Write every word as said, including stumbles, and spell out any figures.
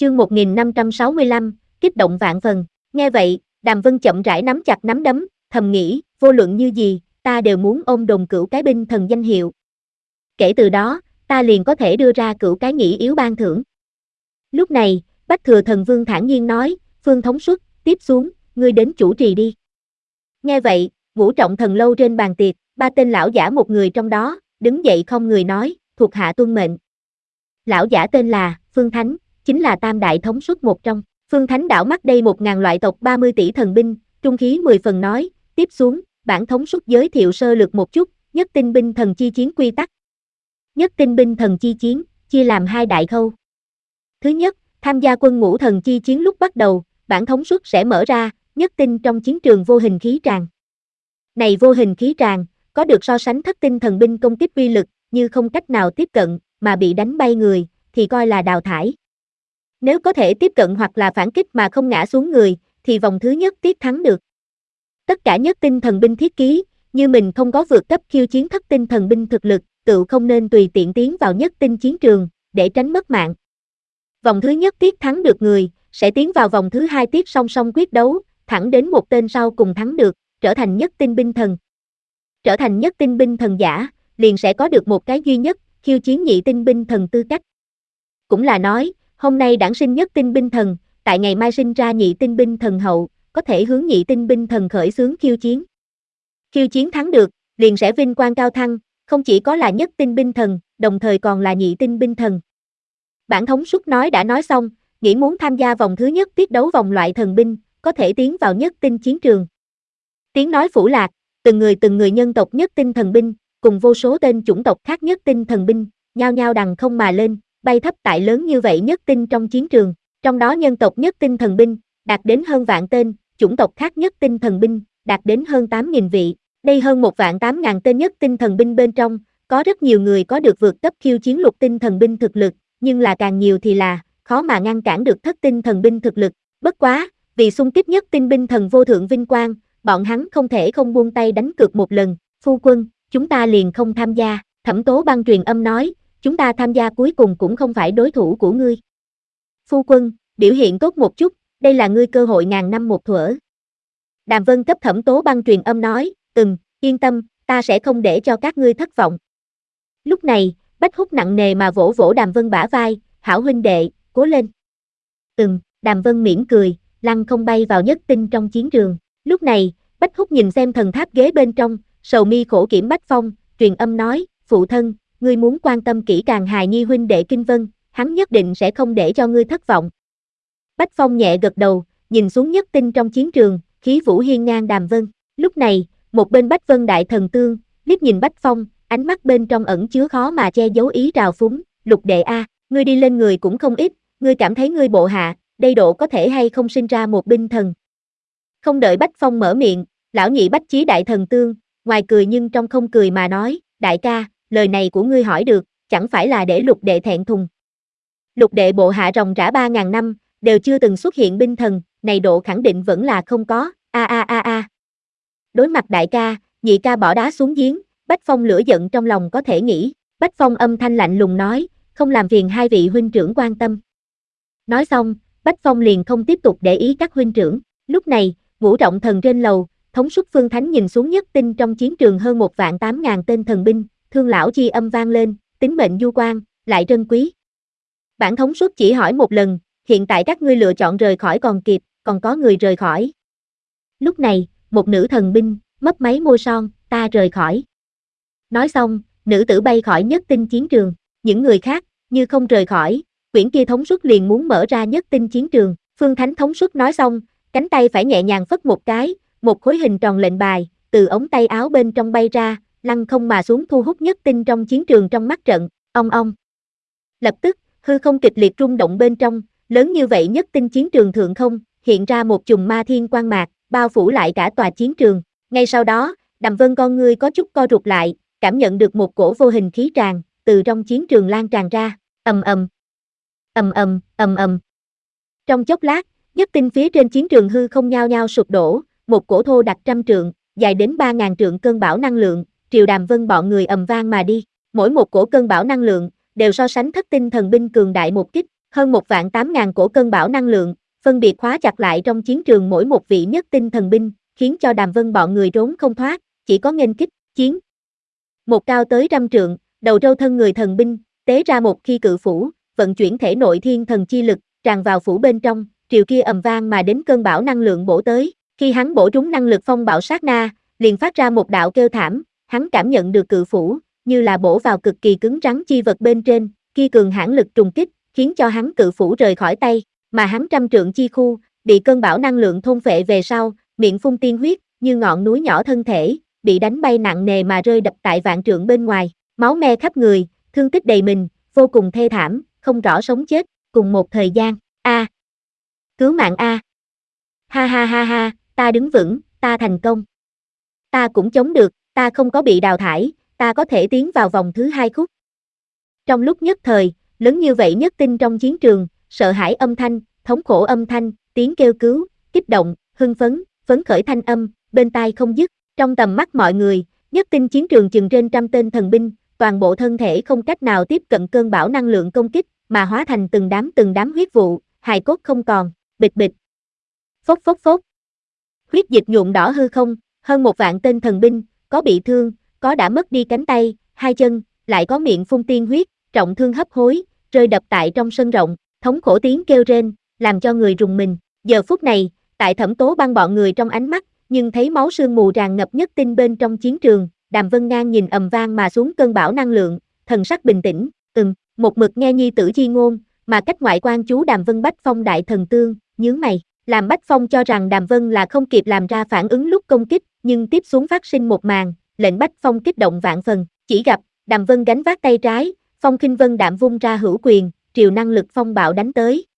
Chương một nghìn năm trăm sáu mươi lăm, kích động vạn phần. Nghe vậy, Đàm Vân chậm rãi nắm chặt nắm đấm, thầm nghĩ, vô luận như gì, ta đều muốn ôm đồn cửu cái binh thần danh hiệu. Kể từ đó, ta liền có thể đưa ra cửu cái nghĩ yếu ban thưởng. Lúc này, Bách Thừa Thần Vương thản nhiên nói, Phương Thống Suất, tiếp xuống, ngươi đến chủ trì đi. Nghe vậy, ngũ trọng thần lâu trên bàn tiệc, ba tên lão giả một người trong đó, đứng dậy không người nói, thuộc hạ tuân mệnh. Lão giả tên là, Phương Thánh, chính là tam đại thống suất một trong. Phương Thánh đảo mắt đây một ngàn loại tộc ba mươi tỷ thần binh, trung khí mười phần nói, tiếp xuống, bản thống suất giới thiệu sơ lược một chút, nhất tinh binh thần chi chiến quy tắc. Nhất tinh binh thần chi chiến, chia làm hai đại khâu. Thứ nhất, tham gia quân ngũ thần chi chiến lúc bắt đầu, bản thống suất sẽ mở ra, nhất tinh trong chiến trường vô hình khí tràng. Này vô hình khí tràng, có được so sánh thất tinh thần binh công kích uy lực, như không cách nào tiếp cận, mà bị đánh bay người, thì coi là đào thải. Nếu có thể tiếp cận hoặc là phản kích mà không ngã xuống người, thì vòng thứ nhất tiếp thắng được. Tất cả nhất tinh thần binh thiết ký, như mình không có vượt cấp khiêu chiến thất tinh thần binh thực lực, tự không nên tùy tiện tiến vào nhất tinh chiến trường, để tránh mất mạng. Vòng thứ nhất tiếp thắng được người, sẽ tiến vào vòng thứ hai tiếp song song quyết đấu, thẳng đến một tên sau cùng thắng được, trở thành nhất tinh binh thần. Trở thành nhất tinh binh thần giả, liền sẽ có được một cái duy nhất, khiêu chiến nhị tinh binh thần tư cách. Cũng là nói, hôm nay đản sinh nhất tinh binh thần, tại ngày mai sinh ra nhị tinh binh thần hậu, có thể hướng nhị tinh binh thần khởi xướng khiêu chiến. Khiêu chiến thắng được, liền sẽ vinh quang cao thăng, không chỉ có là nhất tinh binh thần, đồng thời còn là nhị tinh binh thần. Bản thống suất nói đã nói xong, nghĩ muốn tham gia vòng thứ nhất tiết đấu vòng loại thần binh, có thể tiến vào nhất tinh chiến trường. Tiếng nói phủ lạc, từng người từng người nhân tộc nhất tinh thần binh, cùng vô số tên chủng tộc khác nhất tinh thần binh, nhao nhao đằng không mà lên, bay thấp tại lớn như vậy nhất tinh trong chiến trường. Trong đó nhân tộc nhất tinh thần binh, đạt đến hơn vạn tên, chủng tộc khác nhất tinh thần binh, đạt đến hơn tám nghìn vị. Đây hơn một vạn tám ngàn tên nhất tinh thần binh bên trong, có rất nhiều người có được vượt cấp khiêu chiến lục tinh thần binh thực lực, nhưng là càng nhiều thì là, khó mà ngăn cản được thất tinh thần binh thực lực. Bất quá, vì xung kích nhất tinh binh thần vô thượng vinh quang, bọn hắn không thể không buông tay đánh cược một lần. Phu quân, chúng ta liền không tham gia. Thẩm Tố Băng truyền âm nói, chúng ta tham gia cuối cùng cũng không phải đối thủ của ngươi. Phu quân, biểu hiện tốt một chút, đây là ngươi cơ hội ngàn năm một thuở. Đàm Vân cấp Thẩm Tố Băng truyền âm nói, ừm, yên tâm, ta sẽ không để cho các ngươi thất vọng. Lúc này, Bách Húc nặng nề mà vỗ vỗ Đàm Vân bả vai, hảo huynh đệ, cố lên. Ừm, Đàm Vân mỉm cười, lăng không bay vào nhất tinh trong chiến trường. Lúc này, Bách Húc nhìn xem thần tháp ghế bên trong, sầu mi khổ kiểm Bách Phong, truyền âm nói, phụ thân, ngươi muốn quan tâm kỹ càng hài nhi huynh đệ Kinh Vân, hắn nhất định sẽ không để cho ngươi thất vọng. Bách Phong nhẹ gật đầu, nhìn xuống nhất tinh trong chiến trường, khí vũ hiên ngang Đàm Vân. Lúc này, một bên Bách Vân đại thần tương, liếc nhìn Bách Phong, ánh mắt bên trong ẩn chứa khó mà che giấu ý trào phúng, Lục đệ a, ngươi đi lên người cũng không ít, ngươi cảm thấy ngươi bộ hạ, đây độ có thể hay không sinh ra một binh thần. Không đợi Bách Phong mở miệng, lão nhị Bách Chí đại thần tương, ngoài cười nhưng trong không cười mà nói, đại ca, lời này của ngươi hỏi được, chẳng phải là để Lục đệ thẹn thùng. Lục đệ bộ hạ ròng rã ba ngàn năm, đều chưa từng xuất hiện binh thần, này độ khẳng định vẫn là không có, a a a a. Đối mặt đại ca, nhị ca bỏ đá xuống giếng, Bách Phong lửa giận trong lòng có thể nghĩ, Bách Phong âm thanh lạnh lùng nói, không làm phiền hai vị huynh trưởng quan tâm. Nói xong, Bách Phong liền không tiếp tục để ý các huynh trưởng. Lúc này, ngũ trọng thần trên lầu, thống suất Phương Thánh nhìn xuống nhất tinh trong chiến trường hơn một vạn tám ngàn tên thần binh, thương lão chi âm vang lên, tính mệnh du quan, lại trân quý. Bản thống suất chỉ hỏi một lần, hiện tại các ngươi lựa chọn rời khỏi còn kịp, còn có người rời khỏi. Lúc này, một nữ thần binh, mấp máy môi son, ta rời khỏi. Nói xong, nữ tử bay khỏi nhất tinh chiến trường, những người khác, như không rời khỏi, quyển kia thống suất liền muốn mở ra nhất tinh chiến trường. Phương Thánh thống suất nói xong, cánh tay phải nhẹ nhàng phất một cái, một khối hình tròn lệnh bài, từ ống tay áo bên trong bay ra, lăng không mà xuống thu hút nhất tinh trong chiến trường trong mắt trận, ong ong. Lập tức, hư không kịch liệt rung động bên trong, lớn như vậy nhất tinh chiến trường thượng không, hiện ra một chùm ma thiên quang mạc, bao phủ lại cả tòa chiến trường. Ngay sau đó, Đàm Vân con ngươi có chút co rụt lại, cảm nhận được một cổ vô hình khí tràn, từ trong chiến trường lan tràn ra, ầm ầm, ầm ầm, ầm ầm. Trong chốc lát, nhất tinh phía trên chiến trường hư không nhao nhao sụp đổ, một cổ thô đặc trăm trượng, dài đến ba ngàn trượng cơn bão năng lượng, triều Đàm Vân bọn người ầm vang mà đi. Mỗi một cổ cơn bão năng lượng, đều so sánh thất tinh thần binh cường đại một kích, Hơn một vạn tám ngàn cổ cơn bão năng lượng, phân biệt khóa chặt lại trong chiến trường mỗi một vị nhất tinh thần binh, khiến cho Đàm Vân bọn người trốn không thoát, chỉ có nghênh kích, chiến. Một cao tới trăm trượng, đầu râu thân người thần binh, tế ra một khi cự phủ, vận chuyển thể nội thiên thần chi lực, tràn vào phủ bên trong, triều kia ầm vang mà đến cơn bão năng lượng bổ tới, khi hắn bổ trúng năng lực phong bạo sát na, liền phát ra một đạo kêu thảm, hắn cảm nhận được cự phủ, như là bổ vào cực kỳ cứng rắn chi vật bên trên, kia cường hãn lực trùng kích, khiến cho hắn cự phủ rời khỏi tay, mà hắn trăm trượng chi khu, bị cơn bão năng lượng thôn phệ về sau, miệng phun tiên huyết, như ngọn núi nhỏ thân thể, bị đánh bay nặng nề mà rơi đập tại vạn trượng bên ngoài, máu me khắp người, thương tích đầy mình, vô cùng thê thảm, không rõ sống chết, cùng một thời gian, a, cứu mạng a, ha ha ha ha, ta đứng vững, ta thành công, ta cũng chống được, ta không có bị đào thải, ta có thể tiến vào vòng thứ hai khúc. Trong lúc nhất thời, lớn như vậy nhất tinh trong chiến trường, sợ hãi âm thanh, thống khổ âm thanh, tiếng kêu cứu, kích động, hưng phấn, phấn khởi thanh âm, bên tai không dứt, trong tầm mắt mọi người, nhất tinh chiến trường chừng trên trăm tên thần binh, toàn bộ thân thể không cách nào tiếp cận cơn bão năng lượng công kích, mà hóa thành từng đám từng đám huyết vụ, hài cốt không còn, bịch bịch. Phốc phốc phốc. Huyết dịch nhuộm đỏ hư không, hơn một vạn tên thần binh, có bị thương, có đã mất đi cánh tay, hai chân, lại có miệng phun tiên huyết, trọng thương hấp hối, rơi đập tại trong sân rộng, thống khổ tiếng kêu rên, làm cho người rùng mình. Giờ phút này, tại Thẩm Tố Băng bọn người trong ánh mắt, nhưng thấy máu sương mù tràn ngập nhất tinh bên trong chiến trường, Đàm Vân Ngang nhìn ầm vang mà xuống cơn bão năng lượng, thần sắc bình tĩnh, ừm, một mực nghe nhi tử chi ngôn, mà cách ngoại quan chú Đàm Vân Bách Phong đại thần tương, nhướng mày, làm Bách Phong cho rằng Đàm Vân là không kịp làm ra phản ứng lúc công kích, nhưng tiếp xuống phát sinh một màn, lệnh Bách Phong kích động vạn phần, chỉ gặp, Đàm Vân gánh vác tay trái, Phong Khinh Vân đạm vung ra hữu quyền, triều năng lực phong bạo đánh tới,